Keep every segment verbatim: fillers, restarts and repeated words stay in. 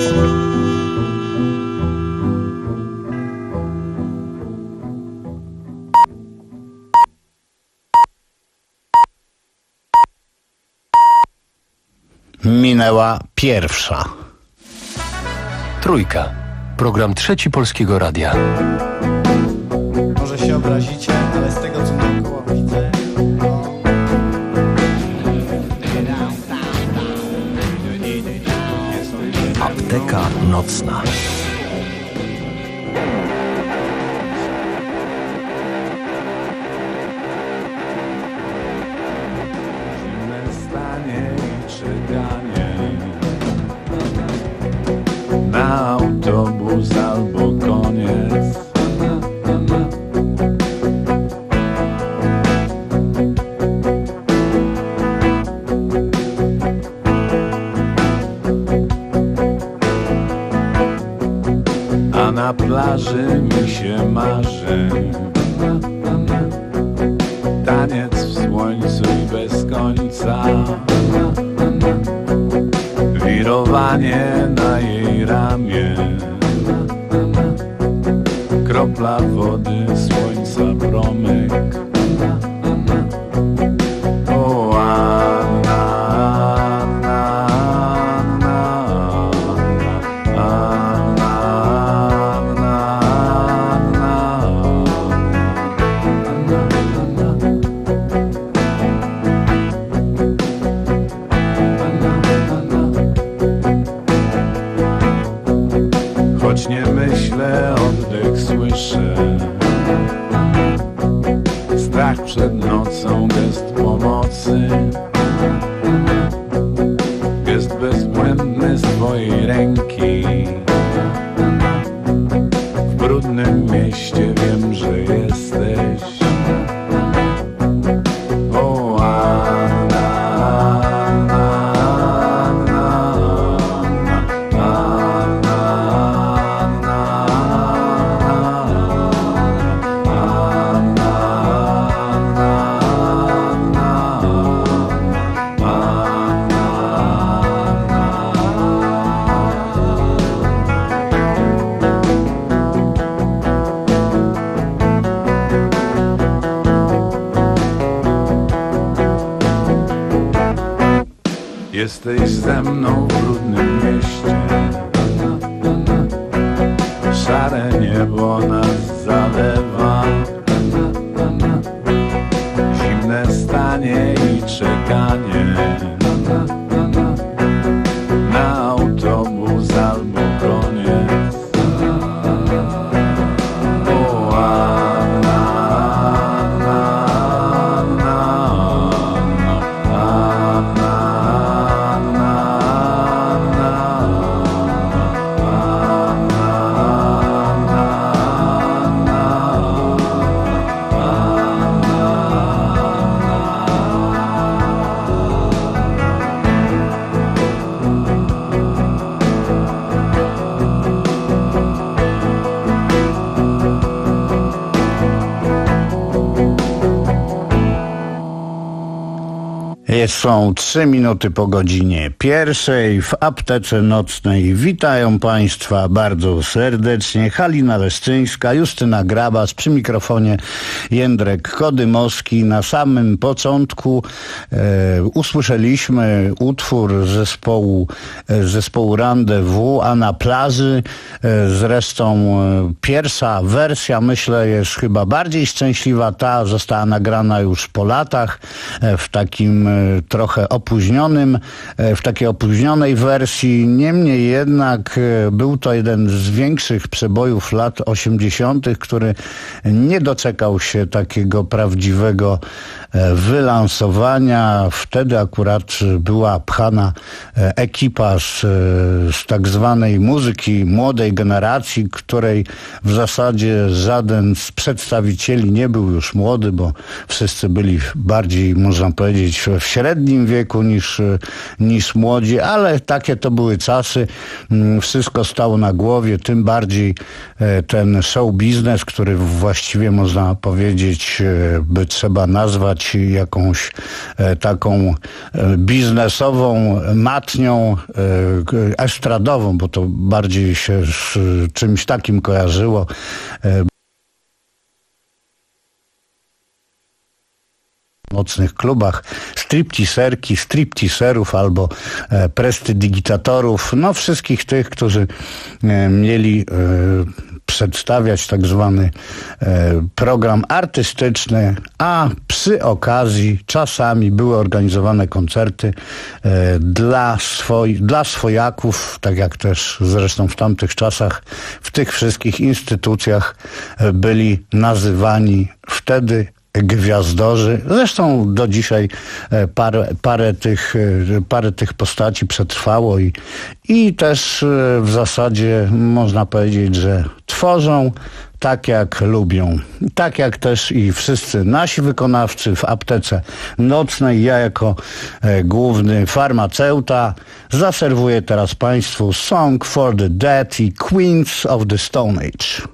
Minęła pierwsza. Trójka. Program Trzeci Polskiego Radia. Może się obrazicie, ale z tego co naokoło widzę, no... Apteka nocna. Na autobus albo koniec. A na plaży mi się marzy taniec w słońcu i bez końca. Wirowanie na jej ramię, kropla wody, słońca promyk. O Anna, Anna, Anna, Anna, Anna, choć nie myślę, oddech słyszę. Strach przed nocą, gest pomocy. Gest bezbłędny z twojej ręki. W brudnym mieście wiem, że jesteś. O Anna, Anna, Anna, Anna, jesteś ze mną w brudnym mieście. Szare niebo nas zalewa. Zimne stanie i czekanie na autobus albo koniec. O Anna, Anna, Anna, Są trzy minuty po godzinie pierwszej w aptece nocnej. Witają Państwa bardzo serdecznie Halina Leszczyńska, Justyna Grabas, przy mikrofonie Jędrek Kodymowski. Na samym początku e, usłyszeliśmy utwór zespołu, e, zespołu Rendezvous, a na plaży e, zresztą e, pierwsza wersja, myślę, jest chyba bardziej szczęśliwa. Ta została nagrana już po latach e, w takim e, trochę opóźnionym, w takiej opóźnionej wersji. Niemniej jednak był to jeden z większych przebojów lat osiemdziesiątych, który nie doczekał się takiego prawdziwego wylansowania. Wtedy akurat była pchana ekipa z, z tak zwanej muzyki młodej generacji, której w zasadzie żaden z przedstawicieli nie był już młody, bo wszyscy byli bardziej, można powiedzieć, w średnim wieku niż, niż młodzi, ale takie to były czasy. Wszystko stało na głowie, tym bardziej ten show biznes, który właściwie można powiedzieć, by trzeba nazwać jakąś taką biznesową matnią, estradową, bo to bardziej się z czymś takim kojarzyło. W nocnych klubach stripteaserki, stripteaserów albo e, prestidigitatorów, no wszystkich tych, którzy e, mieli e, przedstawiać tak zwany e, program artystyczny, a przy okazji czasami były organizowane koncerty e, dla, swoi, dla swojaków, tak jak też zresztą w tamtych czasach w tych wszystkich instytucjach e, byli nazywani wtedy gwiazdorzy. Zresztą do dzisiaj parę, parę, tych, parę tych postaci przetrwało i, i też w zasadzie można powiedzieć, że tworzą tak jak lubią. Tak jak też i wszyscy nasi wykonawcy w aptece nocnej. Ja jako e, główny farmaceuta zaserwuję teraz Państwu Song for the Dead i Queens of the Stone Age.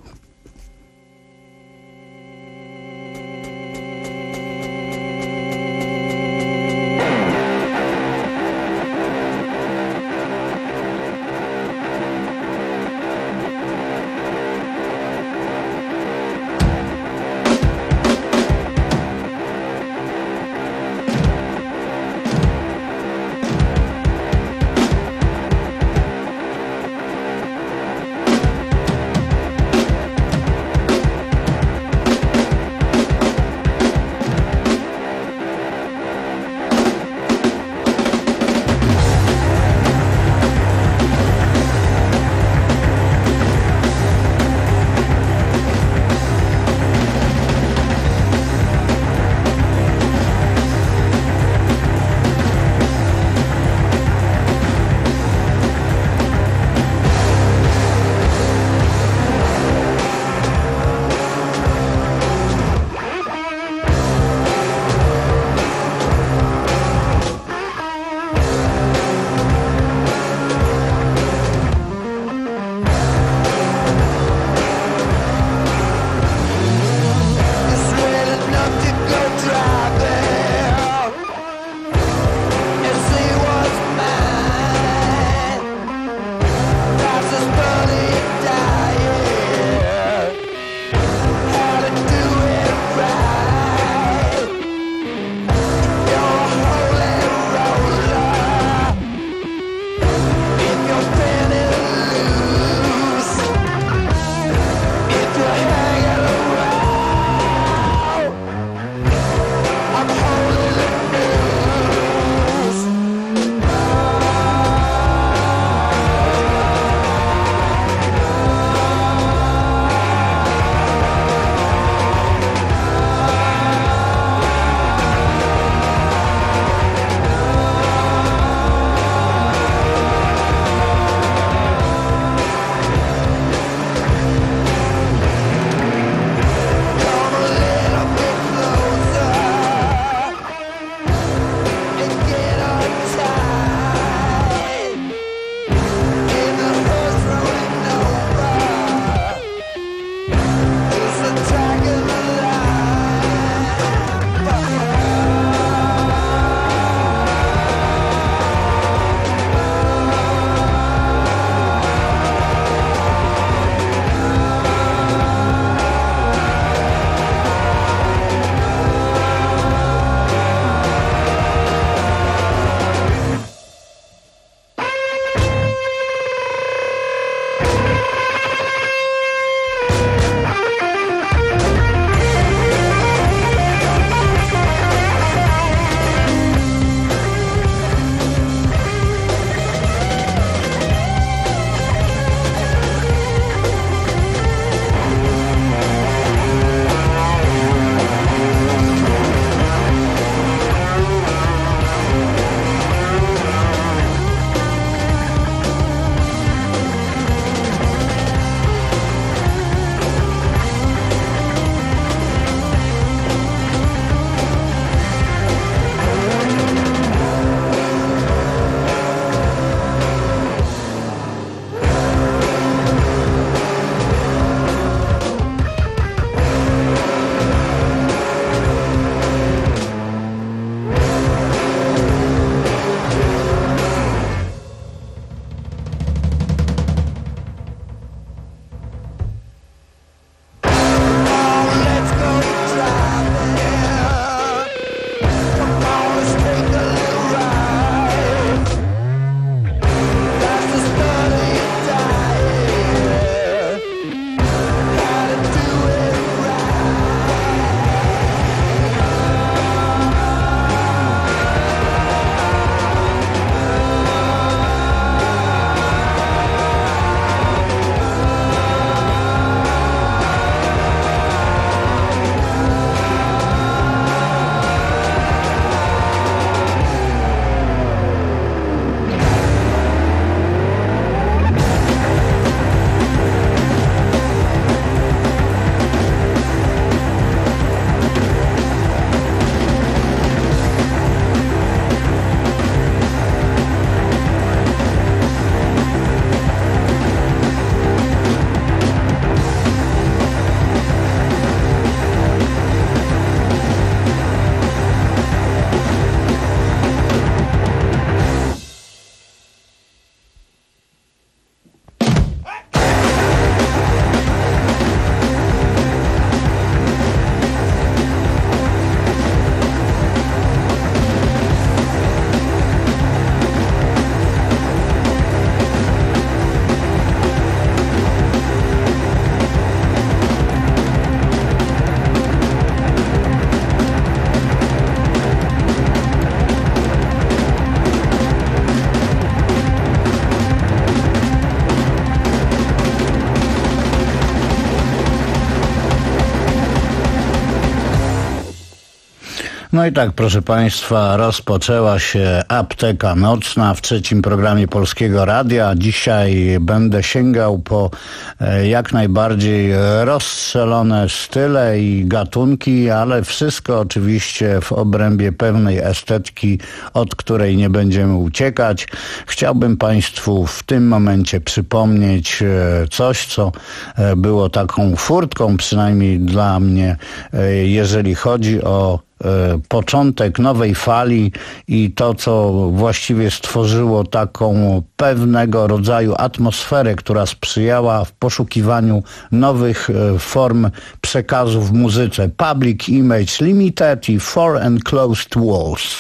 No i tak, proszę Państwa, rozpoczęła się Apteka Nocna w trzecim programie Polskiego Radia. Dzisiaj będę sięgał po jak najbardziej rozstrzelone style i gatunki, ale wszystko oczywiście w obrębie pewnej estetyki, od której nie będziemy uciekać. Chciałbym Państwu w tym momencie przypomnieć coś, co było taką furtką, przynajmniej dla mnie, jeżeli chodzi o początek nowej fali i to, co właściwie stworzyło taką pewnego rodzaju atmosferę, która sprzyjała w poszukiwaniu nowych form przekazu w muzyce. Public Image Limited i Four Enclosed Walls.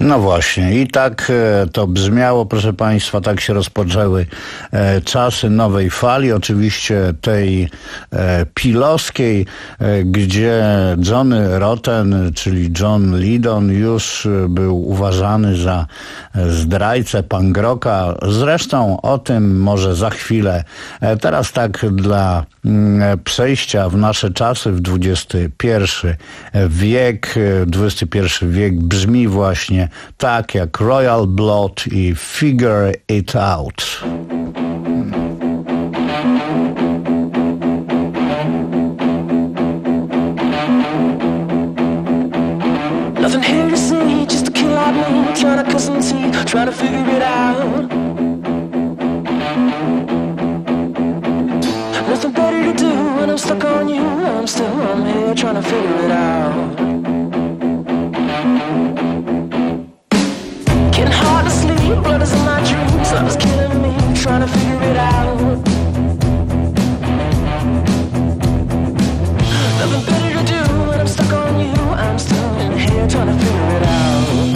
No właśnie, i tak e, to brzmiało, proszę Państwa, tak się rozpoczęły e, czasy nowej fali, oczywiście tej e, pilowskiej, e, gdzie Johnny Rotten, czyli John Lydon, już e, był uważany za e, zdrajcę punk rocka. Zresztą o tym może za chwilę. E, teraz tak dla mm, przejścia w nasze czasy, w dwudziesty pierwszy wiek, e, dwudziesty pierwszy wiek brzmi właśnie tak jak Royal Blood i Figure It Out. Nothing here to see, just a kill out me, trying to cut some teeth, trying to figure it out. Nothing better to do when I'm stuck on you, I'm still I'm here trying to figure it out. Getting hard to sleep, blood is in my dreams, love is killing me, trying to figure it out. Nothing better to do when I'm stuck on you, I'm still in here trying to figure it out.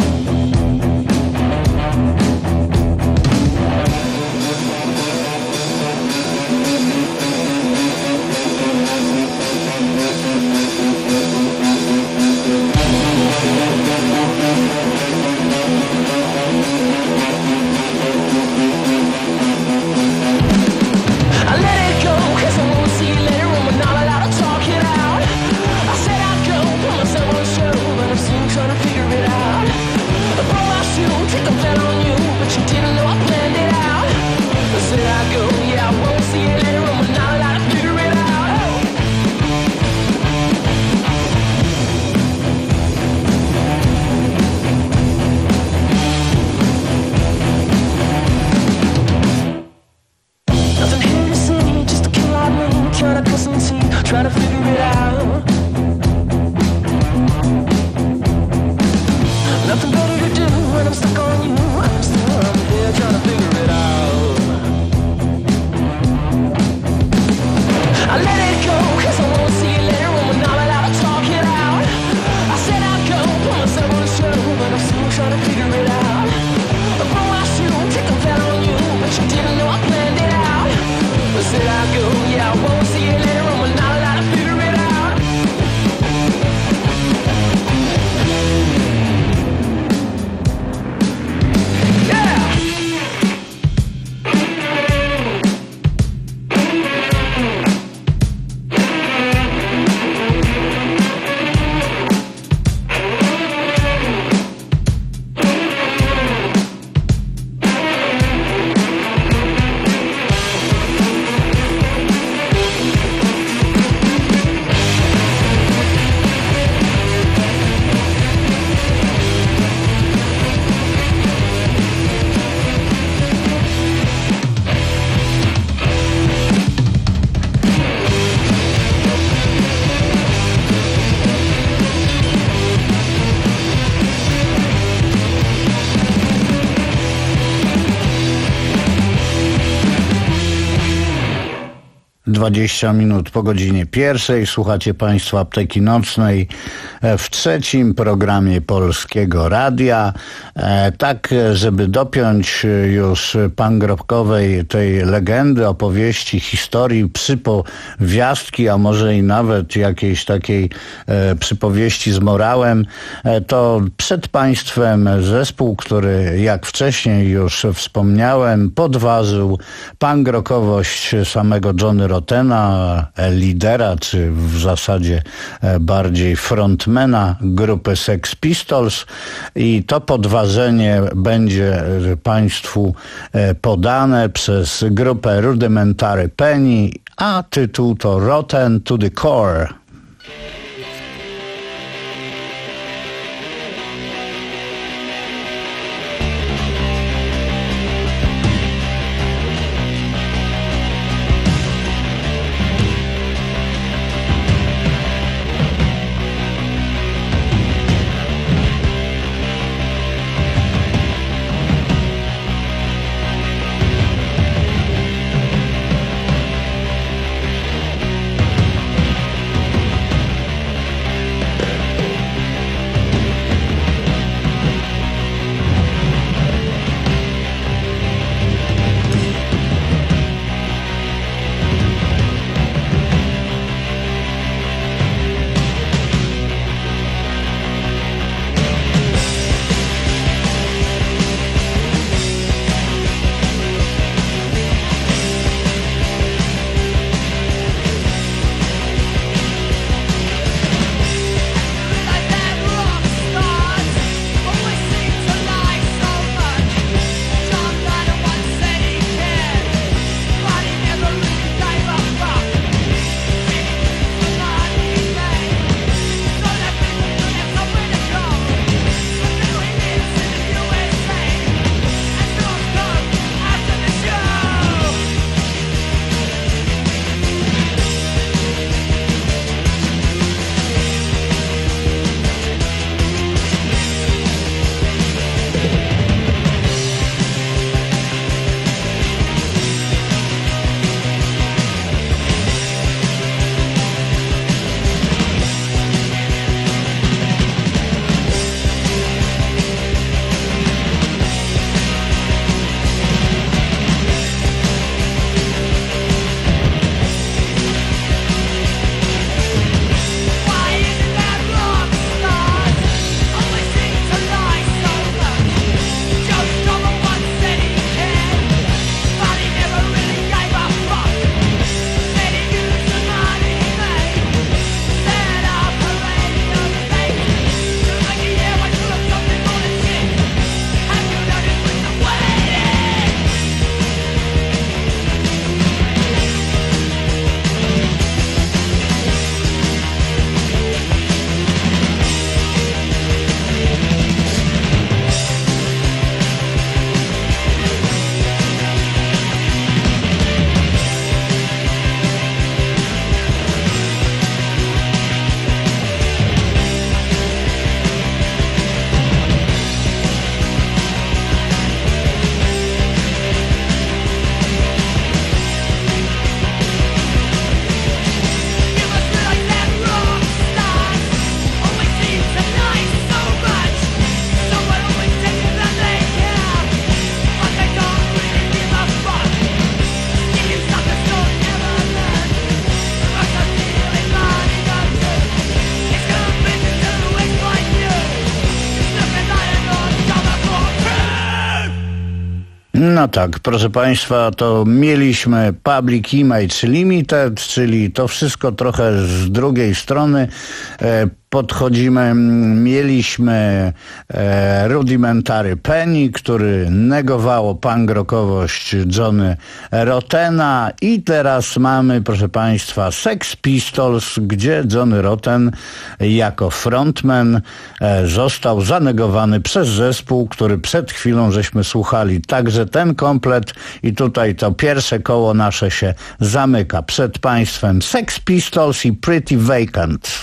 Trying to figure it out. Nothing better to do when I'm stuck on you, I'm still I'm here trying to figure it out. I let it go, cause I won't see you later when we're not allowed to talk it out. I said I'd go, put myself on the show, but I'm still trying to figure it out. I broke my shoe, take a bet on you, but you didn't know I planned it out. I said I'd go, yeah, I won't see you later when we're not allowed to figure it out. dwadzieścia minut po godzinie pierwszej. Słuchacie Państwo Apteki Nocnej w trzecim programie Polskiego Radia. Tak, żeby dopiąć już punk rockowej tej legendy, opowieści, historii, przypowiastki, a może i nawet jakiejś takiej e, przypowieści z morałem, e, to przed Państwem zespół, który jak wcześniej już wspomniałem, podważył punk rockowość samego Johnny Rottena, lidera, czy w zasadzie bardziej frontmana grupy Sex Pistols, i to podważenie będzie Państwu podane przez grupę Rudimentary Penny, a tytuł to Rotten to the Core. No tak, proszę Państwa, to mieliśmy Public Image Limited, czyli to wszystko trochę z drugiej strony e, podchodzimy. Mieliśmy e, Rudimentary Penny, który negowało punk rockowość Johnny Rottena, i teraz mamy, proszę Państwa, Sex Pistols, gdzie Johnny Rotten jako frontman e, został zanegowany przez zespół, który przed chwilą żeśmy słuchali. Także ten komplet i tutaj to pierwsze koło nasze się zamyka. Przed Państwem Sex Pistols i Pretty Vacant.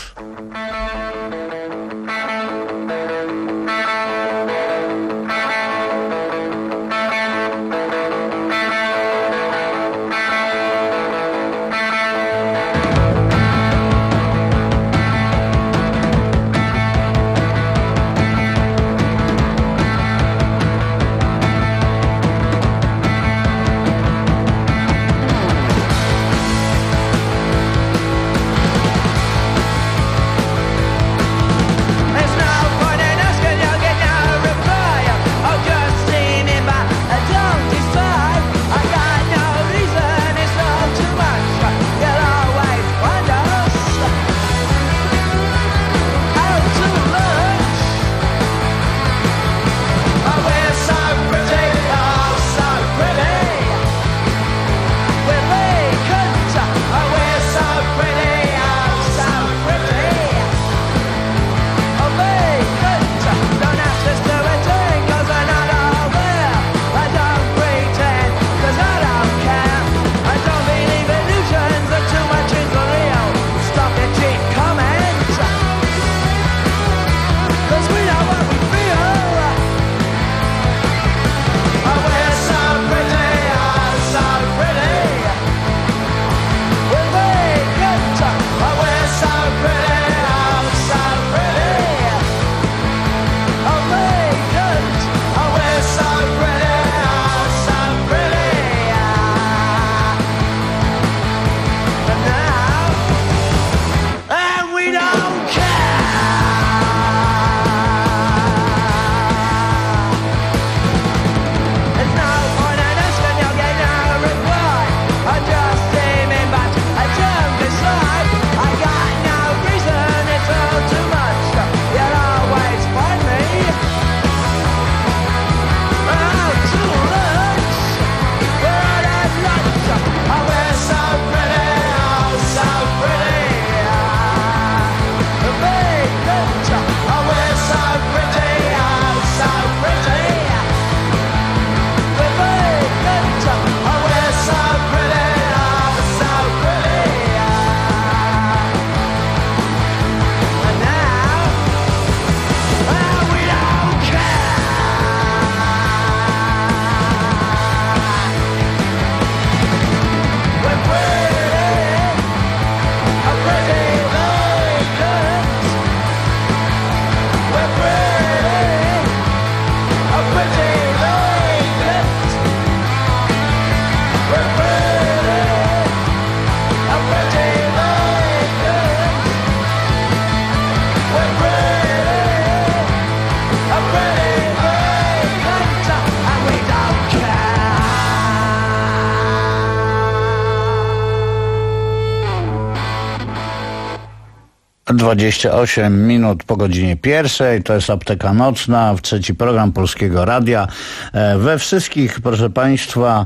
dwadzieścia osiem minut po godzinie pierwszej, to jest Apteka Nocna, w trzeci program Polskiego Radia. We wszystkich, proszę Państwa,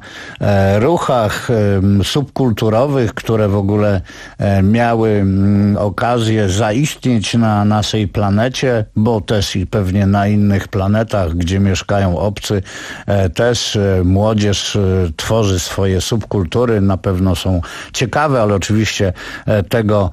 ruchach subkulturowych, które w ogóle miały okazję zaistnieć na naszej planecie, bo też i pewnie na innych planetach, gdzie mieszkają obcy, też młodzież tworzy swoje subkultury, na pewno są ciekawe, ale oczywiście tego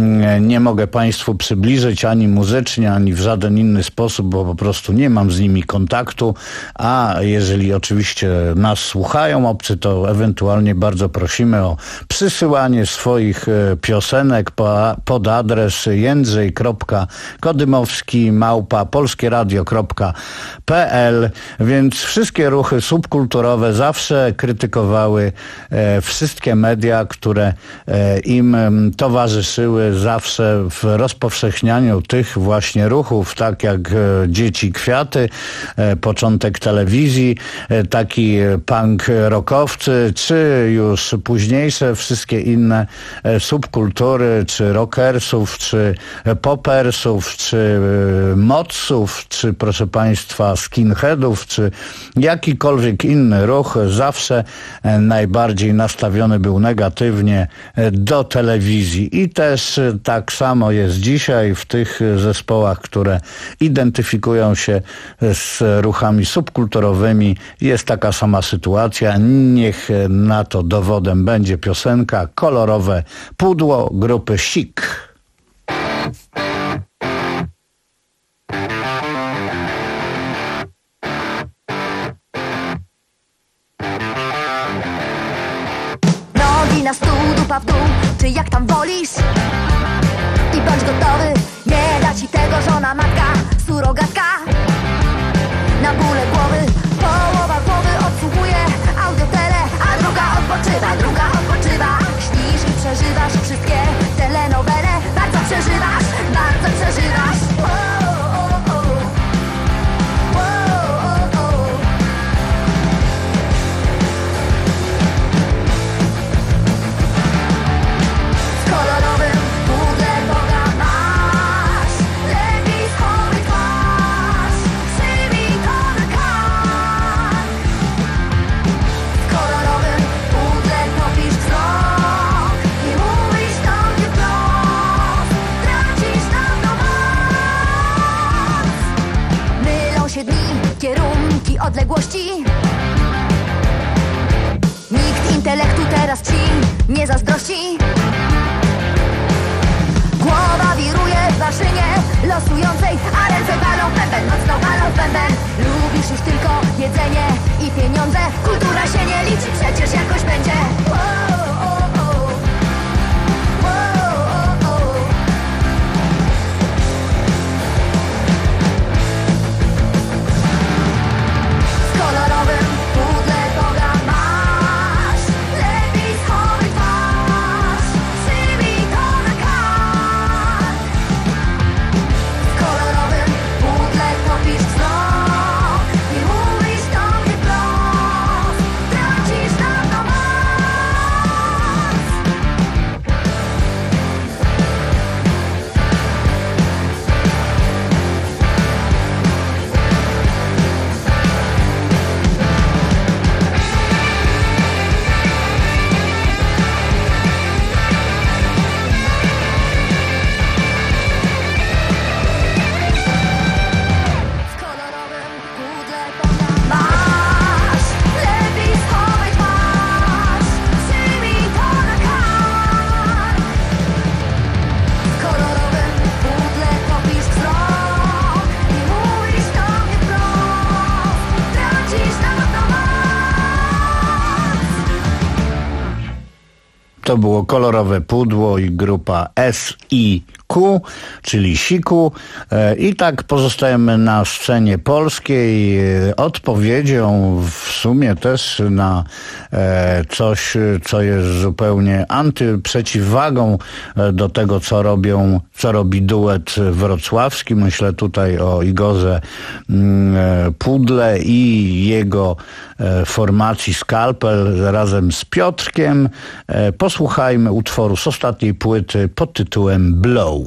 nie mogę Państwu przybliżyć ani muzycznie, ani w żaden inny sposób, bo po prostu nie mam z nimi kontaktu, a jeżeli oczywiście nas słuchają obcy, to ewentualnie bardzo prosimy o przysyłanie swoich piosenek po, pod adres jędrzej kropka kodymowski małpa polskieradio kropka p l, więc wszystkie ruchy subkulturowe zawsze krytykowały e, wszystkie media, które e, im towarzyszyły zawsze w rozpowszechnianiu tych właśnie ruchów, tak jak Dzieci Kwiaty, początek telewizji, taki punk rockowcy, czy już późniejsze wszystkie inne subkultury, czy rockersów, czy popersów, czy modsów, czy proszę Państwa skinheadów, czy jakikolwiek inny ruch zawsze najbardziej nastawiony był negatywnie do telewizji. I też tak samo jest dzisiaj w tych zespołach, które identyfikują się z ruchami subkulturowymi. Jest taka sama sytuacja. Niech na to dowodem będzie piosenka Kolorowe Pudło grupy Chic. Nogi na stół, dupa w dół, czy jak tam wolisz? I bądź gotowy, nie da ci tego żona, matka, surogatka. Na bóle głowy, połowa głowy odsłuchuje audiotele, a druga odpoczywa, druga odpoczywa. Śnisz i przeżywasz wszystkie telenowele. Bardzo przeżywasz, bardzo przeżywasz. Oh, oh, oh. Oh, oh, oh. W kolorowym pudle Boga masz. Lepiej schowaj twarz, przybij to na kark. W kolorowym pudle topisz wzrok i mówisz do mnie wprost, tracisz na to moc. Mylą się dni, kierunki, odległości. Nikt intelektu teraz ci nie zazdrości. Głowa wiruje w maszynie losującej, a ręce walą bęben, mocno walą bęben. Lubisz już tylko jedzenie i pieniądze. Kultura się nie liczy, przecież jakoś będzie. Wow, oh, oh. Wow, oh, oh. W kolorowym pudle Boga masz. Lepiej schowaj twarz, przybij to na kark. W kolorowym pudle topisz wzrok i mówisz do mnie wprost, tracisz na to moc. W kolorowym pudle Boga masz. Lepiej schowaj twarz, przybij to na kark. W kolorowym pudle topisz wzrok i mówisz do mnie wprost, tracisz na to moc. To było Kolorowe Pudło i grupa S I Q, czyli Siku. E, I tak pozostajemy na scenie polskiej. E, Odpowiedzią w sumie też na e, coś, co jest zupełnie antyprzeciwwagą e, do tego, co robią, co robi duet wrocławski. Myślę tutaj o Igorze mm, e, Pudle i jego e, formacji Skalpel razem z Piotrkiem. E, posłuchajmy utworu z ostatniej płyty pod tytułem Blow.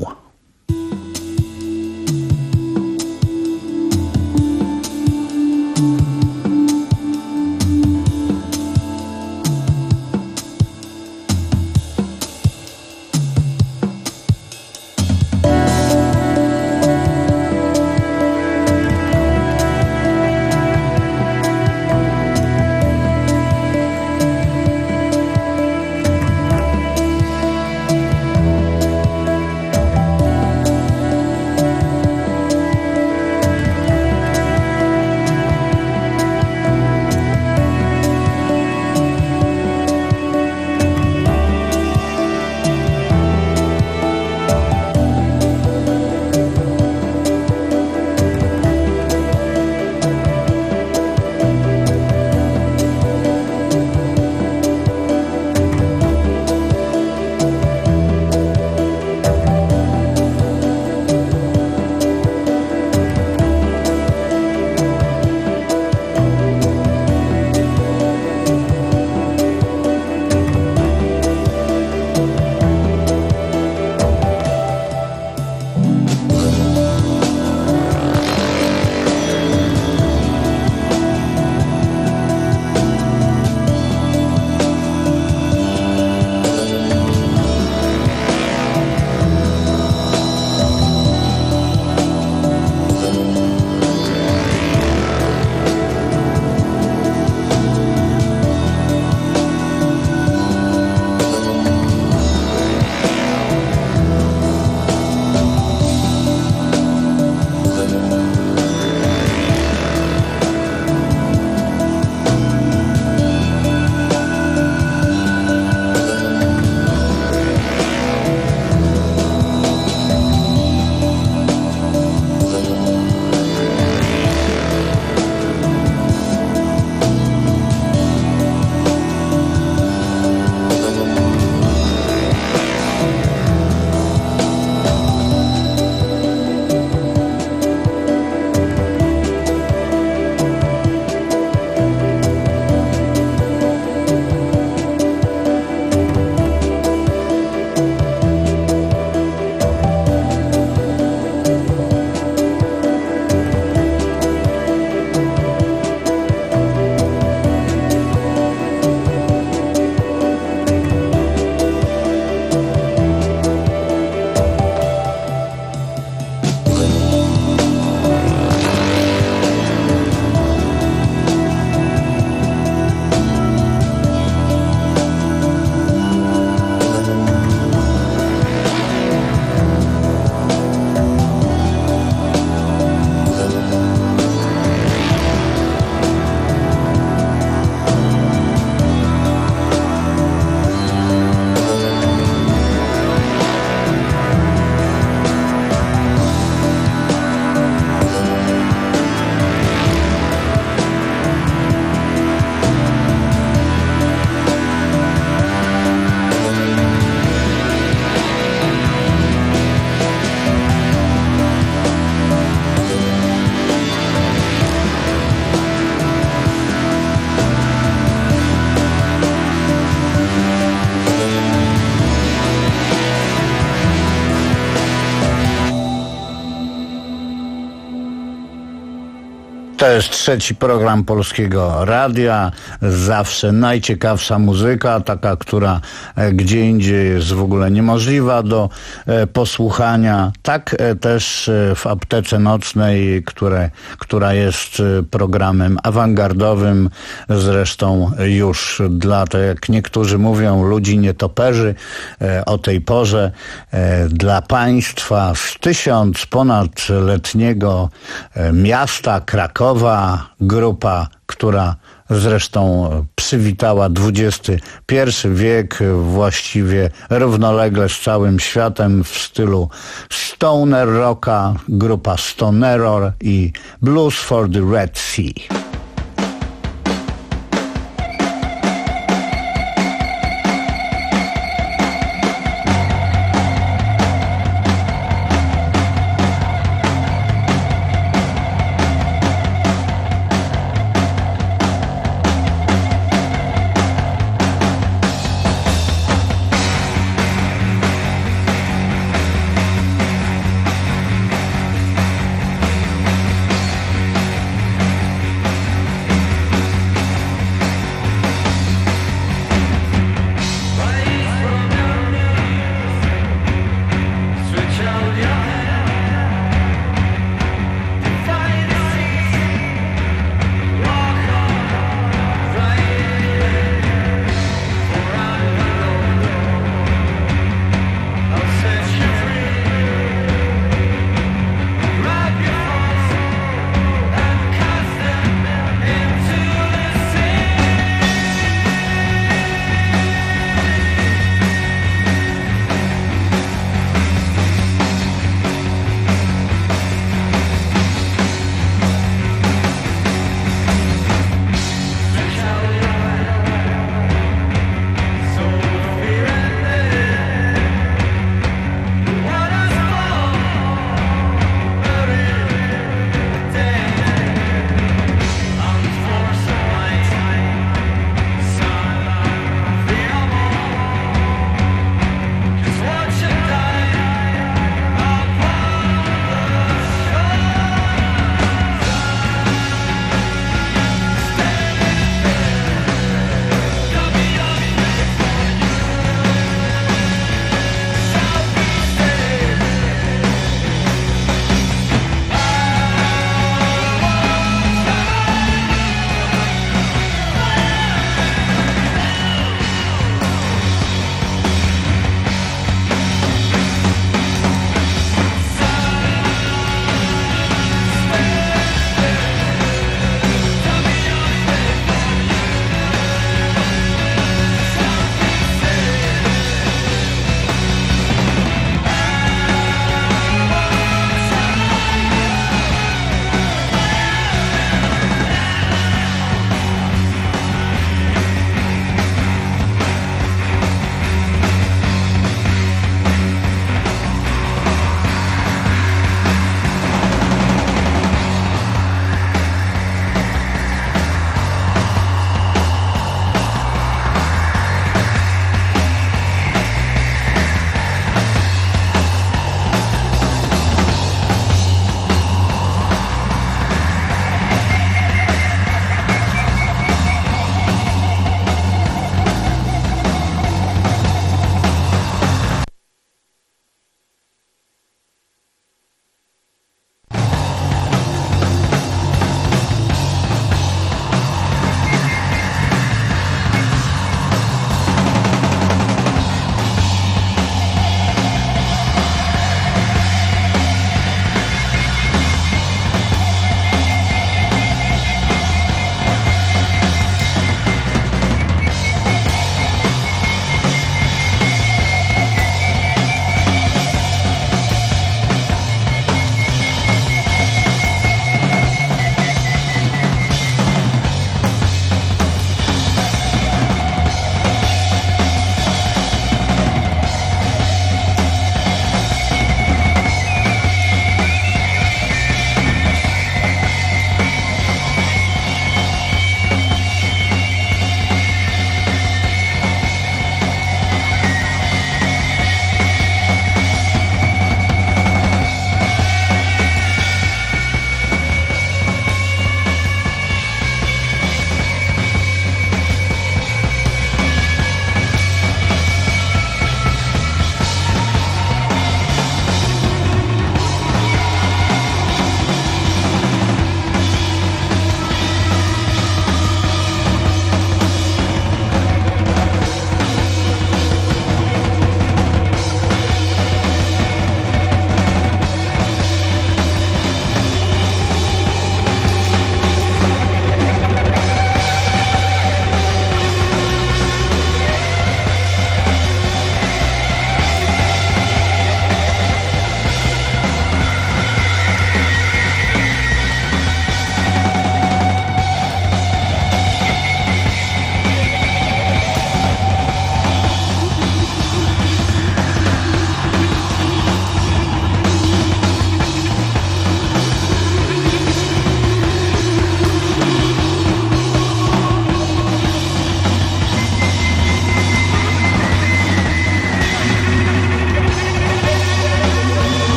To jest trzeci program Polskiego Radia. Zawsze najciekawsza muzyka, taka, która gdzie indziej jest w ogóle niemożliwa do posłuchania. Tak też w Aptece Nocnej, które, która jest programem awangardowym, zresztą już dla, tak jak niektórzy mówią, ludzi nietoperzy o tej porze, dla państwa z tysiąc ponadletniego miasta Krakowa, grupa, która zresztą przywitała dwudziesty pierwszy wiek właściwie równolegle z całym światem w stylu stoner rocka, grupa Stone Error i Blues for the Red Sea.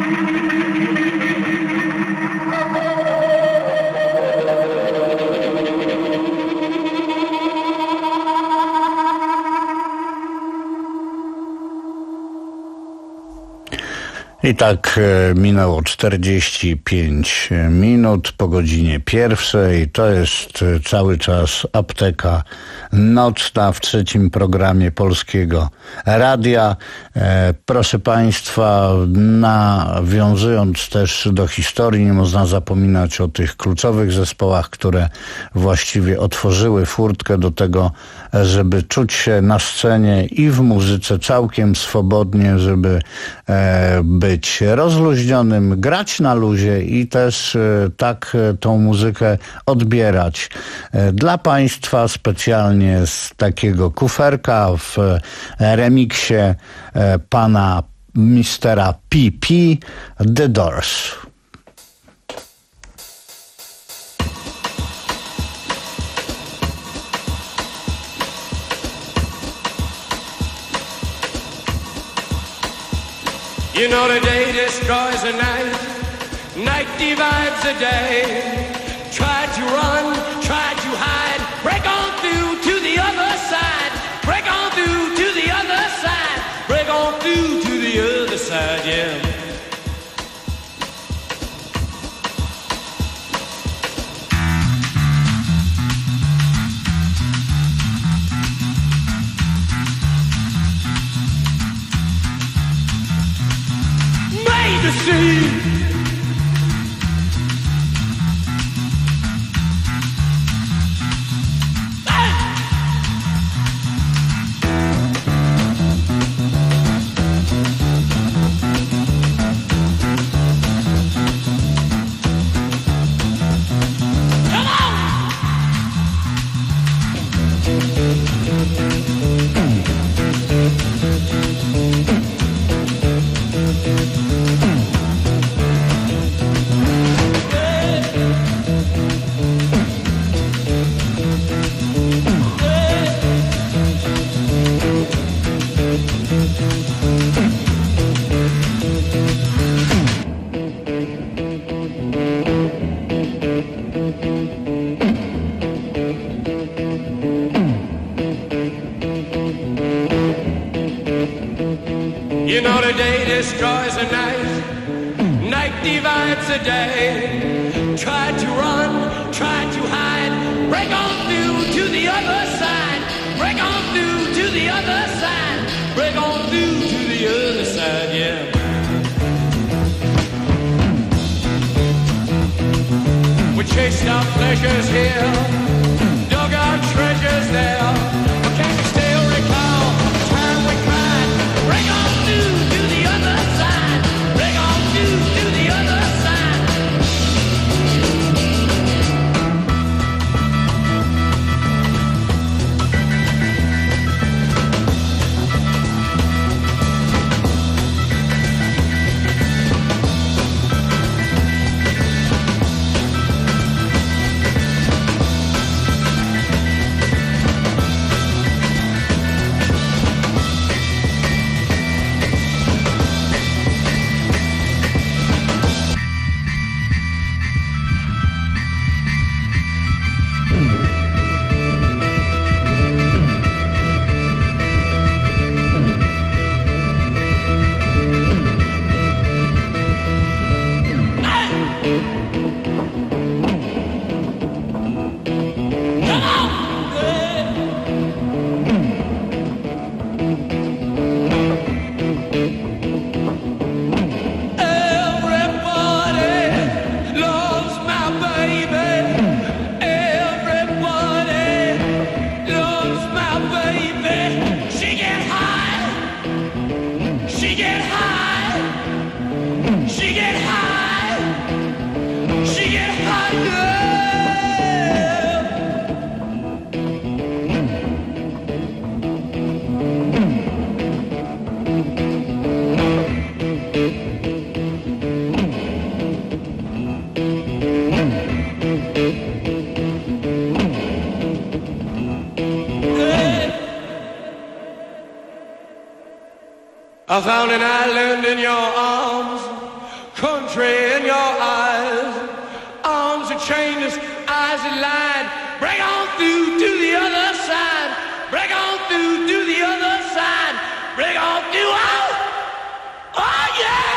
I tak minęło czterdzieści pięć minut po godzinie pierwszej. To jest cały czas Apteka Nocna w trzecim programie Polskiego Radia. E, proszę Państwa, nawiązując też do historii, nie można zapominać o tych kluczowych zespołach, które właściwie otworzyły furtkę do tego, żeby czuć się na scenie i w muzyce całkiem swobodnie, żeby e, być być rozluźnionym, grać na luzie i też e, tak e, tą muzykę odbierać. E, dla Państwa specjalnie z takiego kuferka w e, remiksie e, pana mistera P P, The Doors. You know the day destroys the night, night divides the day. Try to run, try to hide, break on through to the other side, break on through to the other side, break on through to the other side, yeah. To see you know the day destroys the night, night divides the day. Try to run, try to hide, break on through to the other side, break on through to the other side, break on through to the other side, yeah. We chased our pleasures here, dug our treasures there, but can you still recall the time we cried? Break on through to the other side, break on through to the other side. I found an island in your arms portray in your eyes. Arms are chainless, eyes are lined. Break on through to the other side. Break on through to the other side. Break on through. Oh, oh yeah!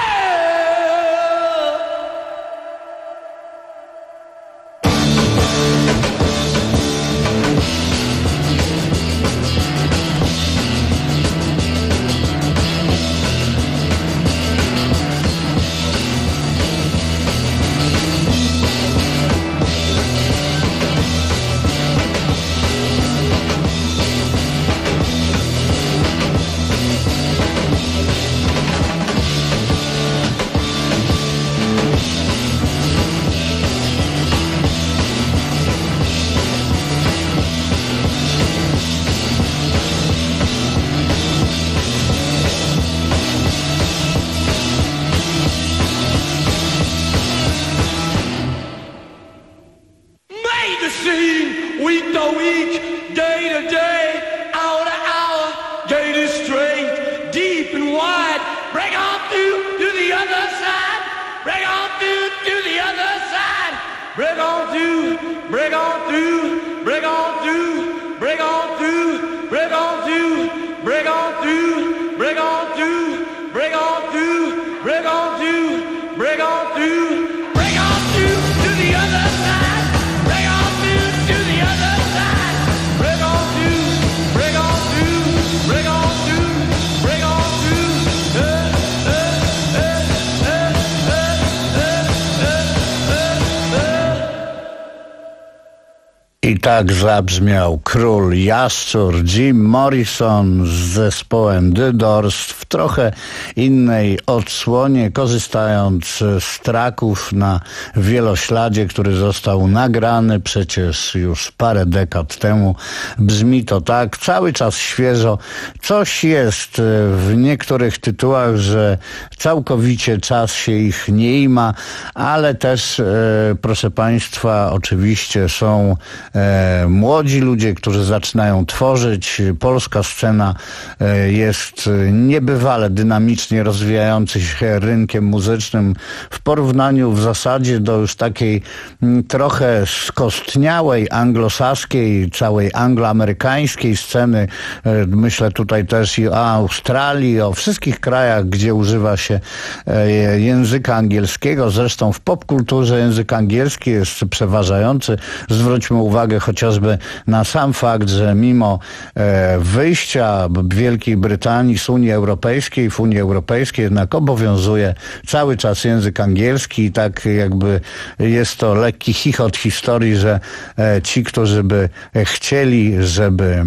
I tak zabrzmiał Król Jaszczur, Jim Morrison z zespołem The Doors w trochę innej odsłonie, korzystając z traków na wielośladzie, który został nagrany przecież już parę dekad temu. Brzmi to tak, cały czas świeżo. Coś jest w niektórych tytułach, że całkowicie czas się ich nie ima, ale też, e, proszę Państwa, oczywiście są E, młodzi ludzie, którzy zaczynają tworzyć. Polska scena e, jest niebywale dynamicznie rozwijającym się rynkiem muzycznym w porównaniu w zasadzie do już takiej m, trochę skostniałej anglosaskiej, całej angloamerykańskiej sceny. E, myślę tutaj też i o Australii, o wszystkich krajach, gdzie używa się e, języka angielskiego. Zresztą w popkulturze język angielski jest przeważający. Zwróćmy uwagę chociażby na sam fakt, że mimo e, wyjścia Wielkiej Brytanii z Unii Europejskiej, w Unii Europejskiej jednak obowiązuje cały czas język angielski i tak jakby jest to lekki chichot historii, że e, ci, którzy by chcieli, żeby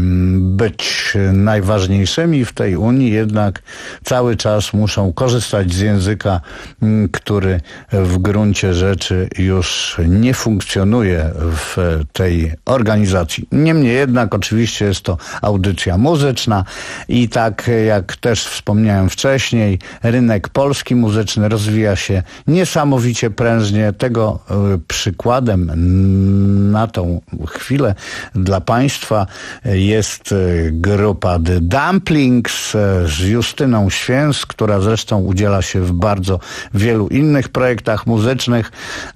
być najważniejszymi w tej Unii, jednak cały czas muszą korzystać z języka, który w gruncie rzeczy już nie funkcjonuje w tej organizacji. Niemniej jednak oczywiście jest to audycja muzyczna i tak jak też wspomniałem wcześniej, rynek polski muzyczny rozwija się niesamowicie prężnie. Tego przykładem na tą chwilę dla Państwa jest grupa The Dumplings z Justyną Święc, która zresztą udziela się w bardzo wielu innych projektach muzycznych,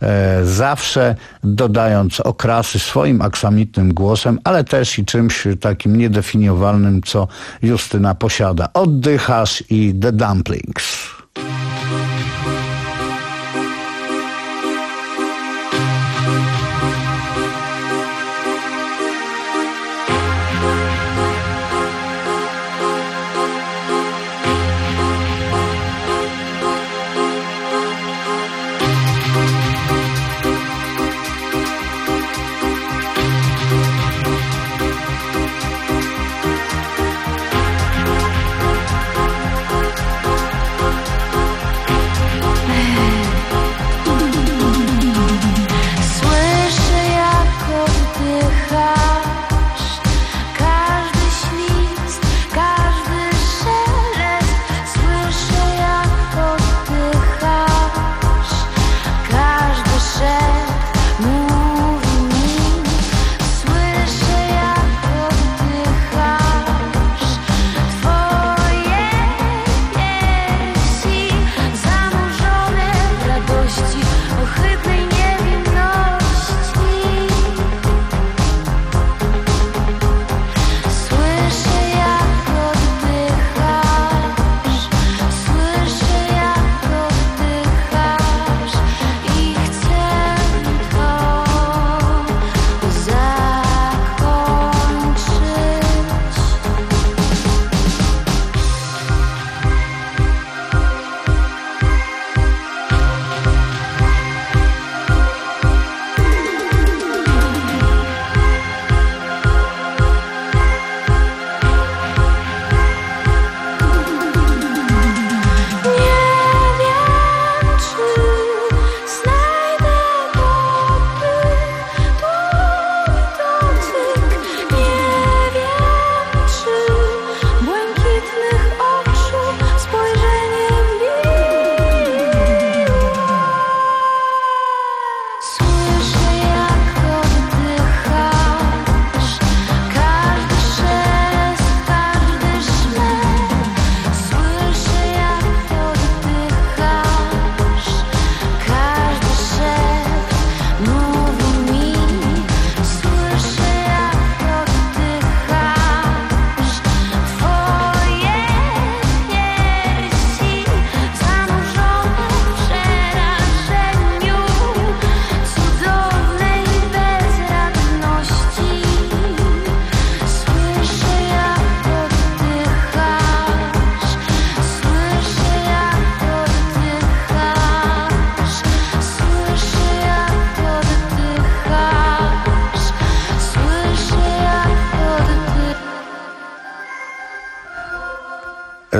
zawsze dodając okrasy swoim aksamitnym głosem, ale też i czymś takim niedefiniowalnym, co Justyna posiada. Oddychasz i The Dumplings.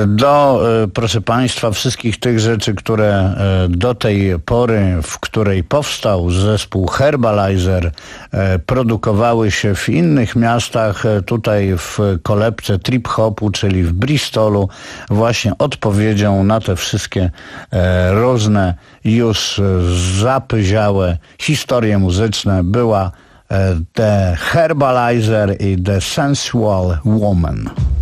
Do, proszę Państwa, wszystkich tych rzeczy, które do tej pory, w której powstał zespół Herbalizer, produkowały się w innych miastach, tutaj w kolebce trip-hopu, czyli w Bristolu, właśnie odpowiedzią na te wszystkie różne już zapyziałe historie muzyczne była The Herbalizer i The Sensual Woman.